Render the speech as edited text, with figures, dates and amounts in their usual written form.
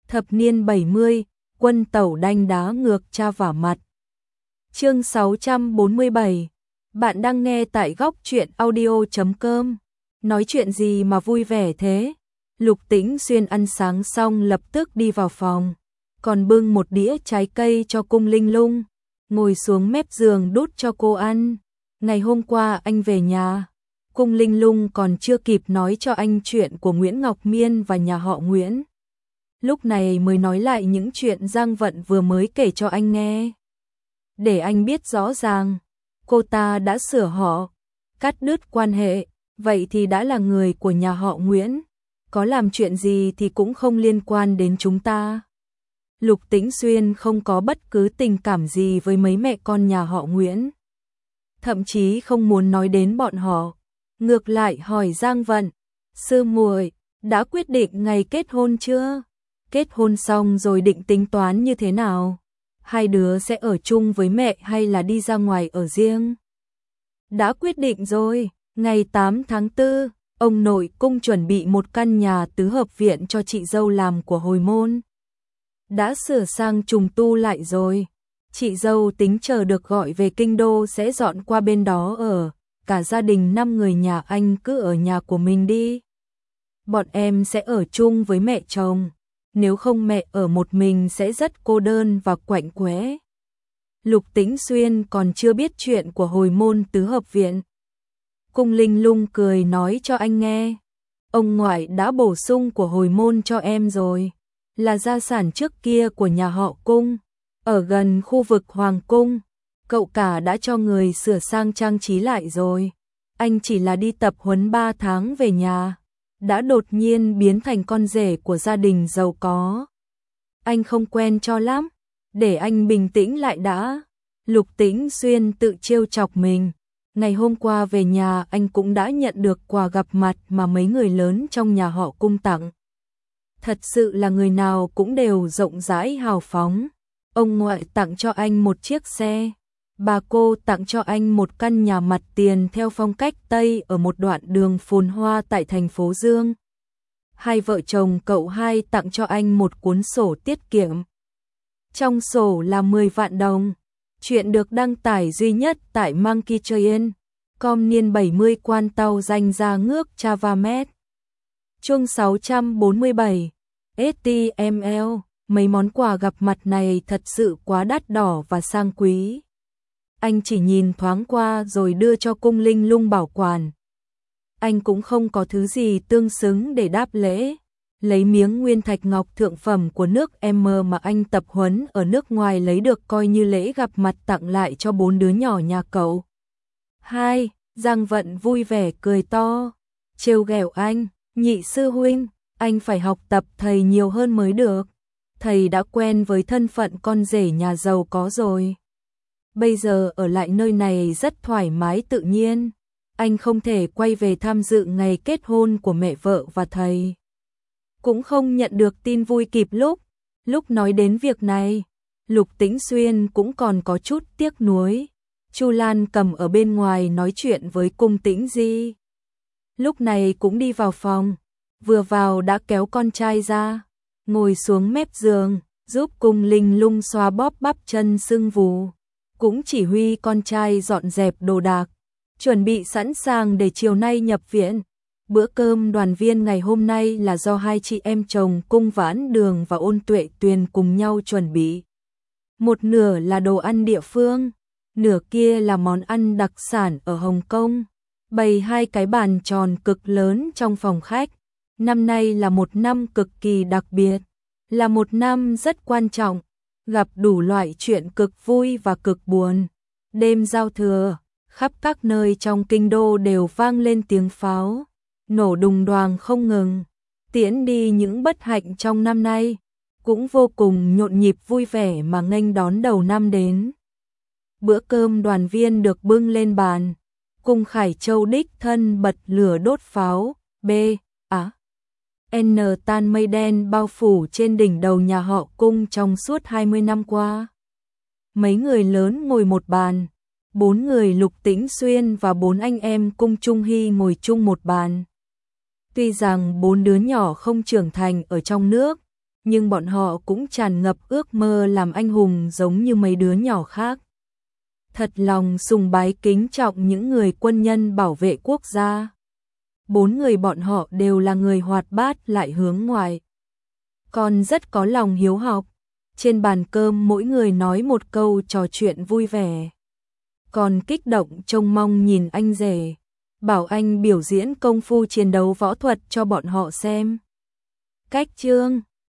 Thập niên 70, quân tẩu đanh đá ngược cha vả mặt. Chương 647. Bạn đang nghe tại góc truyện audio.com. Nói chuyện gì mà vui vẻ thế? Lục Tĩnh Xuyên ăn sáng xong lập tức đi vào phòng, còn bưng một đĩa trái cây cho Cung Linh Lung, ngồi xuống mép giường đút cho cô ăn. Ngày hôm qua anh về nhà, Cung Linh Lung còn chưa kịp nói cho anh chuyện của Nguyễn Ngọc Miên và nhà họ Nguyễn. Lúc này mới nói lại những chuyện Giang Vận vừa mới kể cho anh nghe. Để anh biết rõ ràng, cô ta đã sửa họ, cắt đứt quan hệ, vậy thì đã là người của nhà họ Nguyễn. Có làm chuyện gì thì cũng không liên quan đến chúng ta. Lục Tĩnh Xuyên không có bất cứ tình cảm gì với mấy mẹ con nhà họ Nguyễn. Thậm chí không muốn nói đến bọn họ. Ngược lại hỏi Giang Vận, sư muội, đã quyết định ngày kết hôn chưa? Kết hôn xong rồi định tính toán như thế nào? Hai đứa sẽ ở chung với mẹ hay là đi ra ngoài ở riêng? Đã quyết định rồi, ngày 8 tháng 4, ông nội Cung chuẩn bị một căn nhà tứ hợp viện cho chị dâu làm của hồi môn. Đã sửa sang trùng tu lại rồi. Chị dâu tính chờ được gọi về kinh đô sẽ dọn qua bên đó ở. Cả gia đình 5 người nhà anh cứ ở nhà của mình đi. Bọn em sẽ ở chung với mẹ chồng. Nếu không mẹ ở một mình sẽ rất cô đơn và quạnh quẽ. Lục Tĩnh Xuyên còn chưa biết chuyện của hồi môn tứ hợp viện. Cung Linh Lung cười nói cho anh nghe. Ông ngoại đã bổ sung của hồi môn cho em rồi. Là gia sản trước kia của nhà họ Cung. Ở gần khu vực Hoàng Cung. Cậu cả đã cho người sửa sang trang trí lại rồi. Anh chỉ là đi tập huấn 3 tháng về nhà. Đã đột nhiên biến thành con rể của gia đình giàu có. Anh không quen cho lắm. Để anh bình tĩnh lại đã. Lục Tĩnh Xuyên tự trêu chọc mình. Ngày hôm qua về nhà anh cũng đã nhận được quà gặp mặt mà mấy người lớn trong nhà họ Cung tặng. Thật sự là người nào cũng đều rộng rãi hào phóng. Ông ngoại tặng cho anh một chiếc xe. Bà cô tặng cho anh một căn nhà mặt tiền theo phong cách Tây ở một đoạn đường phồn hoa tại thành phố Dương. Hai vợ chồng cậu hai tặng cho anh một cuốn sổ tiết kiệm. Trong sổ là 10 vạn đồng. Chuyện được đăng tải duy nhất tại monkeytrain.com niên 70 quan tàu danh ra ngước Chavamet. Chương 647. STML. Mấy món quà gặp mặt này thật sự quá đắt đỏ và sang quý. Anh chỉ nhìn thoáng qua rồi đưa cho Cung Linh Lung bảo quản. Anh cũng không có thứ gì tương xứng để đáp lễ. Lấy miếng nguyên thạch ngọc thượng phẩm của nước M mà anh tập huấn ở nước ngoài lấy được coi như lễ gặp mặt tặng lại cho 4 đứa nhỏ nhà cậu. 2. Giang Vận vui vẻ cười to. Trêu ghẹo anh, nhị sư huynh, anh phải học tập thầy nhiều hơn mới được. Thầy đã quen với thân phận con rể nhà giàu có rồi. Bây giờ ở lại nơi này rất thoải mái tự nhiên. Anh không thể quay về tham dự ngày kết hôn của mẹ vợ và thầy. Cũng không nhận được tin vui kịp lúc. Lúc nói đến việc này, Lục Tĩnh Xuyên cũng còn có chút tiếc nuối. Chu Lan cầm ở bên ngoài nói chuyện với Cung Tĩnh Di. Lúc này cũng đi vào phòng. Vừa vào đã kéo con trai ra. Ngồi xuống mép giường, giúp Cung Linh Lung xoa bóp bắp chân sưng vù. Cũng chỉ huy con trai dọn dẹp đồ đạc, chuẩn bị sẵn sàng để chiều nay nhập viện. Bữa cơm đoàn viên ngày hôm nay là do hai chị em chồng Cung Vãn Đường và Ôn Tuệ Tuyền cùng nhau chuẩn bị. Một nửa là đồ ăn địa phương, nửa kia là món ăn đặc sản ở Hồng Kông. Bày hai cái bàn tròn cực lớn trong phòng khách. Năm nay là một năm cực kỳ đặc biệt, là một năm rất quan trọng, gặp đủ loại chuyện cực vui và cực buồn. Đêm giao thừa, khắp các nơi trong kinh đô đều vang lên tiếng pháo, nổ đùng đoàng không ngừng, tiễn đi những bất hạnh trong năm nay, cũng vô cùng nhộn nhịp vui vẻ mà nghênh đón đầu năm đến. Bữa cơm đoàn viên được bưng lên bàn, Cung Khải Châu đích thân bật lửa đốt pháo, N tan mây đen bao phủ trên đỉnh đầu nhà họ Cung trong suốt 20 năm qua. Mấy người lớn ngồi một bàn, 4 người Lục Tĩnh Xuyên và 4 anh em Cung Trung Hy ngồi chung một bàn. Tuy rằng 4 đứa nhỏ không trưởng thành ở trong nước, nhưng bọn họ cũng tràn ngập ước mơ làm anh hùng giống như mấy đứa nhỏ khác. Thật lòng sùng bái kính trọng những người quân nhân bảo vệ quốc gia. 4 người bọn họ đều là người hoạt bát lại hướng ngoại, còn rất có lòng hiếu học. Trên bàn cơm mỗi người nói một câu trò chuyện vui vẻ, còn kích động trông mong nhìn anh rể, bảo anh biểu diễn công phu chiến đấu võ thuật cho bọn họ xem. Cách chương